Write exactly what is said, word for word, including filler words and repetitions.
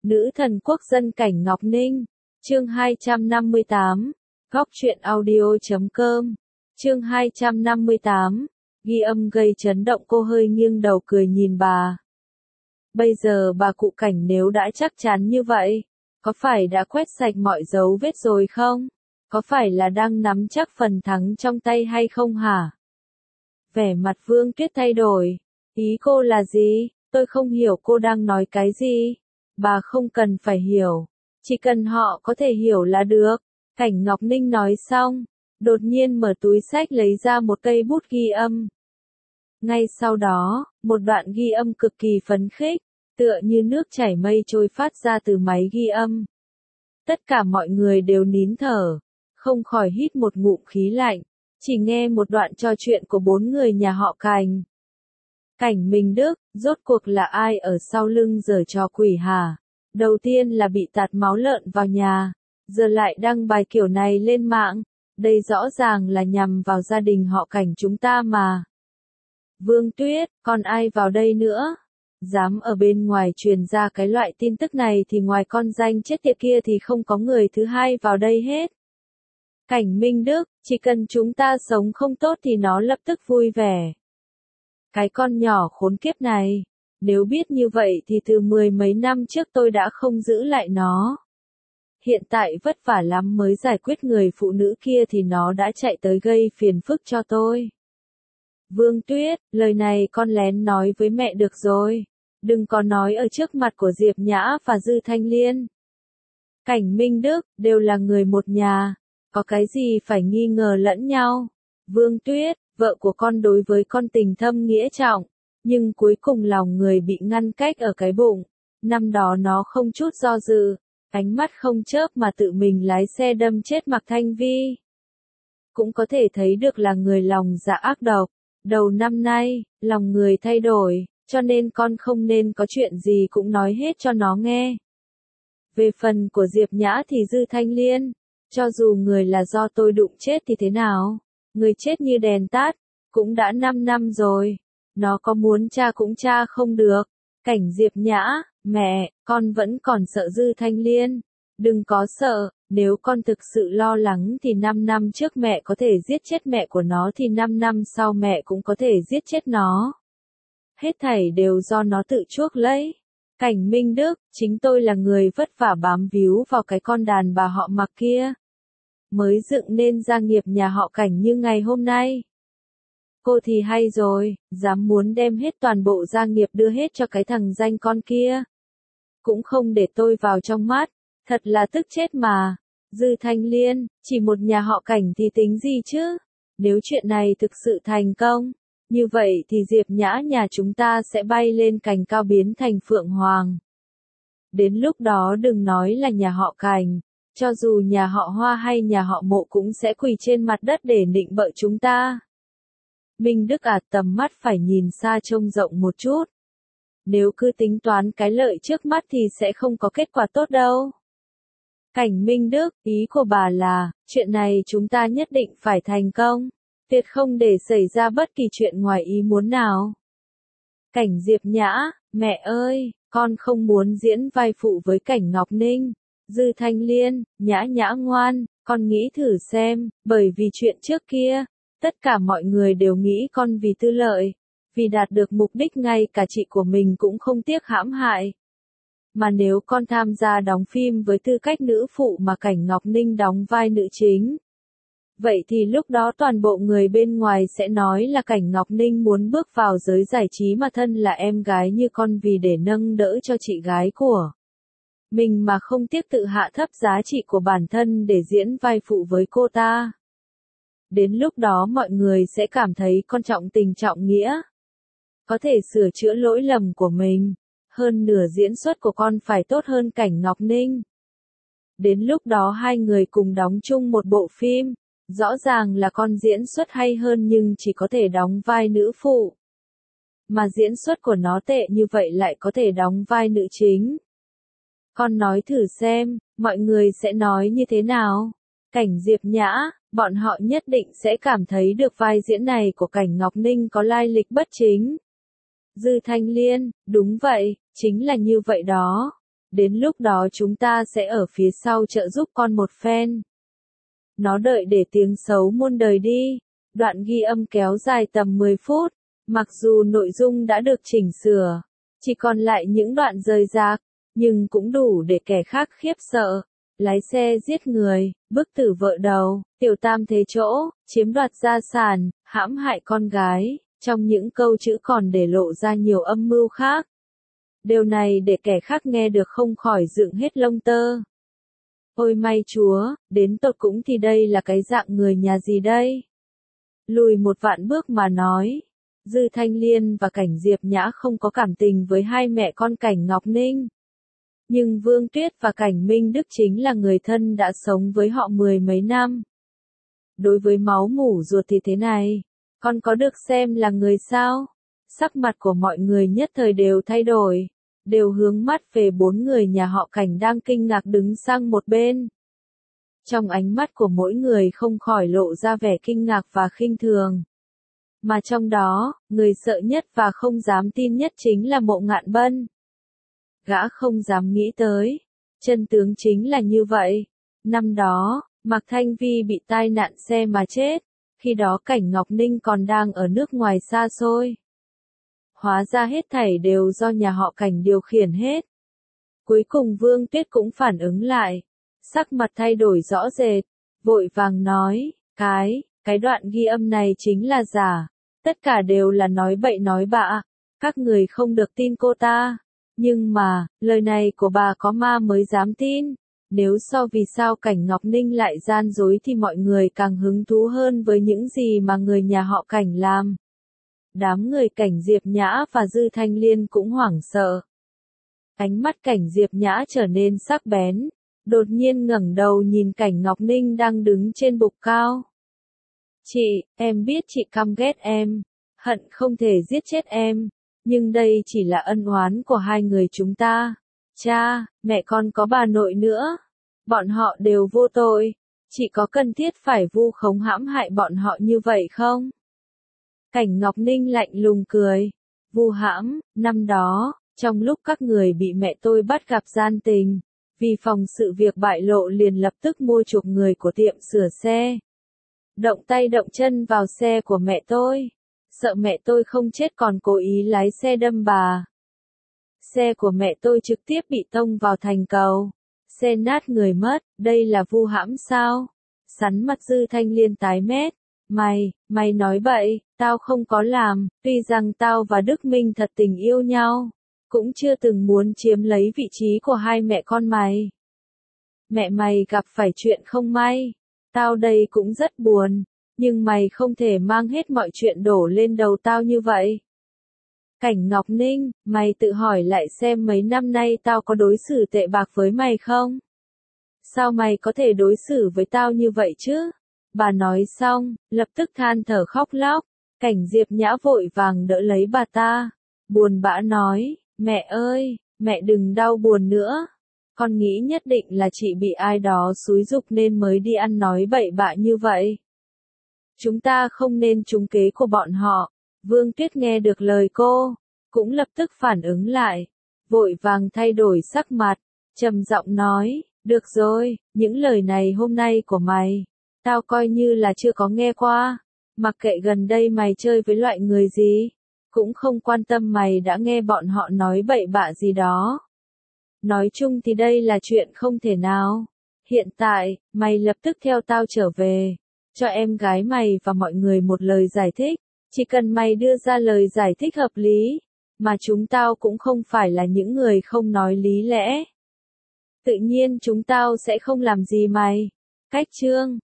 Nữ thần quốc dân Cảnh Ngọc Ninh. Chương hai trăm năm mươi tám. Góc truyện audio chấm com. Chương hai trăm năm mươi tám. Ghi âm gây chấn động. Cô hơi nghiêng đầu cười nhìn bà. Bây giờ bà cụ Cảnh nếu đã chắc chắn như vậy, có phải đã quét sạch mọi dấu vết rồi không? Có phải là đang nắm chắc phần thắng trong tay hay không hả? Vẻ mặt Vương Tuyết thay đổi. Ý cô là gì? Tôi không hiểu cô đang nói cái gì. Bà không cần phải hiểu. Chỉ cần họ có thể hiểu là được. Cảnh Ngọc Ninh nói xong, đột nhiên mở túi xách lấy ra một cây bút ghi âm. Ngay sau đó, một đoạn ghi âm cực kỳ phấn khích, tựa như nước chảy mây trôi phát ra từ máy ghi âm. Tất cả mọi người đều nín thở, không khỏi hít một ngụm khí lạnh, chỉ nghe một đoạn trò chuyện của bốn người nhà họ Cảnh. Cảnh Minh Đức, rốt cuộc là ai ở sau lưng giở trò quỷ hả? Đầu tiên là bị tạt máu lợn vào nhà, giờ lại đăng bài kiểu này lên mạng, đây rõ ràng là nhằm vào gia đình họ Cảnh chúng ta mà. Vương Tuyết, còn ai vào đây nữa? Dám ở bên ngoài truyền ra cái loại tin tức này thì ngoài con danh chết tiệt kia thì không có người thứ hai vào đây hết. Cảnh Minh Đức, chỉ cần chúng ta sống không tốt thì nó lập tức vui vẻ. Cái con nhỏ khốn kiếp này, nếu biết như vậy thì từ mười mấy năm trước tôi đã không giữ lại nó. Hiện tại vất vả lắm mới giải quyết người phụ nữ kia thì nó đã chạy tới gây phiền phức cho tôi. Vương Tuyết, lời này con lén nói với mẹ được rồi. Đừng có nói ở trước mặt của Diệp Nhã và Dư Thanh Liên. Cảnh Minh Đức, đều là người một nhà, có cái gì phải nghi ngờ lẫn nhau. Vương Tuyết, vợ của con đối với con tình thâm nghĩa trọng, nhưng cuối cùng lòng người bị ngăn cách ở cái bụng. Năm đó nó không chút do dự, ánh mắt không chớp mà tự mình lái xe đâm chết Mạc Thanh Vi. Cũng có thể thấy được là người lòng dạ ác độc. Đầu năm nay, lòng người thay đổi, cho nên con không nên có chuyện gì cũng nói hết cho nó nghe. Về phần của Diệp Nhã thì Dư Thanh Liên, cho dù người là do tôi đụng chết thì thế nào? Người chết như đèn tắt, cũng đã năm năm rồi. Nó có muốn tra cũng tra không được. Cảnh Diệp Nhã, mẹ, con vẫn còn sợ Dư Thanh Liên. Đừng có sợ, nếu con thực sự lo lắng thì năm năm trước mẹ có thể giết chết mẹ của nó thì năm năm sau mẹ cũng có thể giết chết nó. Hết thảy đều do nó tự chuốc lấy. Cảnh Minh Đức, chính tôi là người vất vả bám víu vào cái con đàn bà họ Mạc kia. Mới dựng nên gia nghiệp nhà họ Cảnh như ngày hôm nay. Cô thì hay rồi, dám muốn đem hết toàn bộ gia nghiệp đưa hết cho cái thằng danh con kia. Cũng không để tôi vào trong mắt, thật là tức chết mà. Dư Thanh Liên, chỉ một nhà họ Cảnh thì tính gì chứ? Nếu chuyện này thực sự thành công, như vậy thì Diệp Nhã nhà chúng ta sẽ bay lên cành cao biến thành Phượng Hoàng. Đến lúc đó đừng nói là nhà họ Cảnh, cho dù nhà họ Hoa hay nhà họ Mộ cũng sẽ quỳ trên mặt đất để nịnh bợ chúng ta. Minh Đức à, tầm mắt phải nhìn xa trông rộng một chút. Nếu cứ tính toán cái lợi trước mắt thì sẽ không có kết quả tốt đâu. Cảnh Minh Đức, ý của bà là, chuyện này chúng ta nhất định phải thành công, tuyệt không để xảy ra bất kỳ chuyện ngoài ý muốn nào. Cảnh Diệp Nhã, mẹ ơi, con không muốn diễn vai phụ với Cảnh Ngọc Ninh. Dư Thanh Liên, Nhã Nhã ngoan, con nghĩ thử xem, bởi vì chuyện trước kia, tất cả mọi người đều nghĩ con vì tư lợi, vì đạt được mục đích ngay cả chị của mình cũng không tiếc hãm hại. Mà nếu con tham gia đóng phim với tư cách nữ phụ mà Cảnh Ngọc Ninh đóng vai nữ chính, vậy thì lúc đó toàn bộ người bên ngoài sẽ nói là Cảnh Ngọc Ninh muốn bước vào giới giải trí mà thân là em gái như con vì để nâng đỡ cho chị gái của mình mà không tiếc tự hạ thấp giá trị của bản thân để diễn vai phụ với cô ta. Đến lúc đó mọi người sẽ cảm thấy con trọng tình trọng nghĩa, có thể sửa chữa lỗi lầm của mình. Hơn nửa diễn xuất của con phải tốt hơn Cảnh Ngọc Ninh. Đến lúc đó hai người cùng đóng chung một bộ phim, rõ ràng là con diễn xuất hay hơn nhưng chỉ có thể đóng vai nữ phụ. Mà diễn xuất của nó tệ như vậy lại có thể đóng vai nữ chính. Con nói thử xem, mọi người sẽ nói như thế nào? Cảnh Diệp Nhã, bọn họ nhất định sẽ cảm thấy được vai diễn này của Cảnh Ngọc Ninh có lai lịch bất chính. Dư Thanh Liên, đúng vậy, chính là như vậy đó. đến lúc đó chúng ta sẽ ở phía sau trợ giúp con một phen. Nó đợi để tiếng xấu muôn đời đi. Đoạn ghi âm kéo dài tầm mười phút, mặc dù nội dung đã được chỉnh sửa, chỉ còn lại những đoạn rời rạc, nhưng cũng đủ để kẻ khác khiếp sợ. Lái xe giết người, bức tử vợ đầu, tiểu tam thế chỗ, chiếm đoạt gia sản, hãm hại con gái, trong những câu chữ còn để lộ ra nhiều âm mưu khác. Điều này để kẻ khác nghe được không khỏi dựng hết lông tơ. Ôi may Chúa, đến tột cũng thì đây là cái dạng người nhà gì đây? Lùi một vạn bước mà nói, Dư Thanh Liên và Cảnh Diệp Nhã không có cảm tình với hai mẹ con Cảnh Ngọc Ninh. Nhưng Vương Tuyết và Cảnh Minh Đức chính là người thân đã sống với họ mười mấy năm. Đối với máu mủ ruột thì thế này, con có được xem là người sao? Sắc mặt của mọi người nhất thời đều thay đổi, đều hướng mắt về bốn người nhà họ Cảnh đang kinh ngạc đứng sang một bên. Trong ánh mắt của mỗi người không khỏi lộ ra vẻ kinh ngạc và khinh thường. Mà trong đó, người sợ nhất và không dám tin nhất chính là Mộ Ngạn Bân. Gã không dám nghĩ tới. Chân tướng chính là như vậy. Năm đó, Mạc Thanh Vi bị tai nạn xe mà chết. Khi đó Cảnh Ngọc Ninh còn đang ở nước ngoài xa xôi. Hóa ra hết thảy đều do nhà họ Cảnh điều khiển hết. Cuối cùng Vương Tuyết cũng phản ứng lại. Sắc mặt thay đổi rõ rệt. Vội vàng nói, cái, cái đoạn ghi âm này chính là giả. Tất cả đều là nói bậy nói bạ. Các người không được tin cô ta. Nhưng mà, lời này của bà có ma mới dám tin. Nếu so vì sao Cảnh Ngọc Ninh lại gian dối thì mọi người càng hứng thú hơn với những gì mà người nhà họ Cảnh làm. Đám người Cảnh Diệp Nhã và Dư Thanh Liên cũng hoảng sợ. Ánh mắt Cảnh Diệp Nhã trở nên sắc bén, đột nhiên ngẩng đầu nhìn Cảnh Ngọc Ninh đang đứng trên bục cao. Chị, em biết chị căm ghét em, hận không thể giết chết em, nhưng đây chỉ là ân oán của hai người chúng ta. Cha, mẹ con có bà nội nữa, bọn họ đều vô tội, chị có cần thiết phải vu khống hãm hại bọn họ như vậy không? Cảnh Ngọc Ninh lạnh lùng cười, vu hãm, năm đó, trong lúc các người bị mẹ tôi bắt gặp gian tình, vì phòng sự việc bại lộ liền lập tức mua chuộc người của tiệm sửa xe. Động tay động chân vào xe của mẹ tôi, sợ mẹ tôi không chết còn cố ý lái xe đâm bà. Xe của mẹ tôi trực tiếp bị tông vào thành cầu, xe nát người mất, đây là vu hãm sao? Sắn mặt Dư Thanh Liên tái mét, mày, mày nói bậy, tao không có làm, tuy rằng tao và Đức Minh thật tình yêu nhau, cũng chưa từng muốn chiếm lấy vị trí của hai mẹ con mày. Mẹ mày gặp phải chuyện không may, tao đây cũng rất buồn, nhưng mày không thể mang hết mọi chuyện đổ lên đầu tao như vậy. Cảnh Ngọc Ninh, mày tự hỏi lại xem mấy năm nay tao có đối xử tệ bạc với mày không? Sao mày có thể đối xử với tao như vậy chứ? Bà nói xong, lập tức than thở khóc lóc. Cảnh Diệp Nhã vội vàng đỡ lấy bà ta. Buồn bã nói, mẹ ơi, mẹ đừng đau buồn nữa. Con nghĩ nhất định là chị bị ai đó xúi giục nên mới đi ăn nói bậy bạ như vậy. Chúng ta không nên trúng kế của bọn họ. Vương Tuyết nghe được lời cô, cũng lập tức phản ứng lại, vội vàng thay đổi sắc mặt, trầm giọng nói, được rồi, những lời này hôm nay của mày, tao coi như là chưa có nghe qua, mặc kệ gần đây mày chơi với loại người gì, cũng không quan tâm mày đã nghe bọn họ nói bậy bạ gì đó. Nói chung thì đây là chuyện không thể nào. Hiện tại, mày lập tức theo tao trở về, cho em gái mày và mọi người một lời giải thích. Chỉ cần mày đưa ra lời giải thích hợp lý, mà chúng tao cũng không phải là những người không nói lý lẽ. Tự nhiên chúng tao sẽ không làm gì mày. Cách chương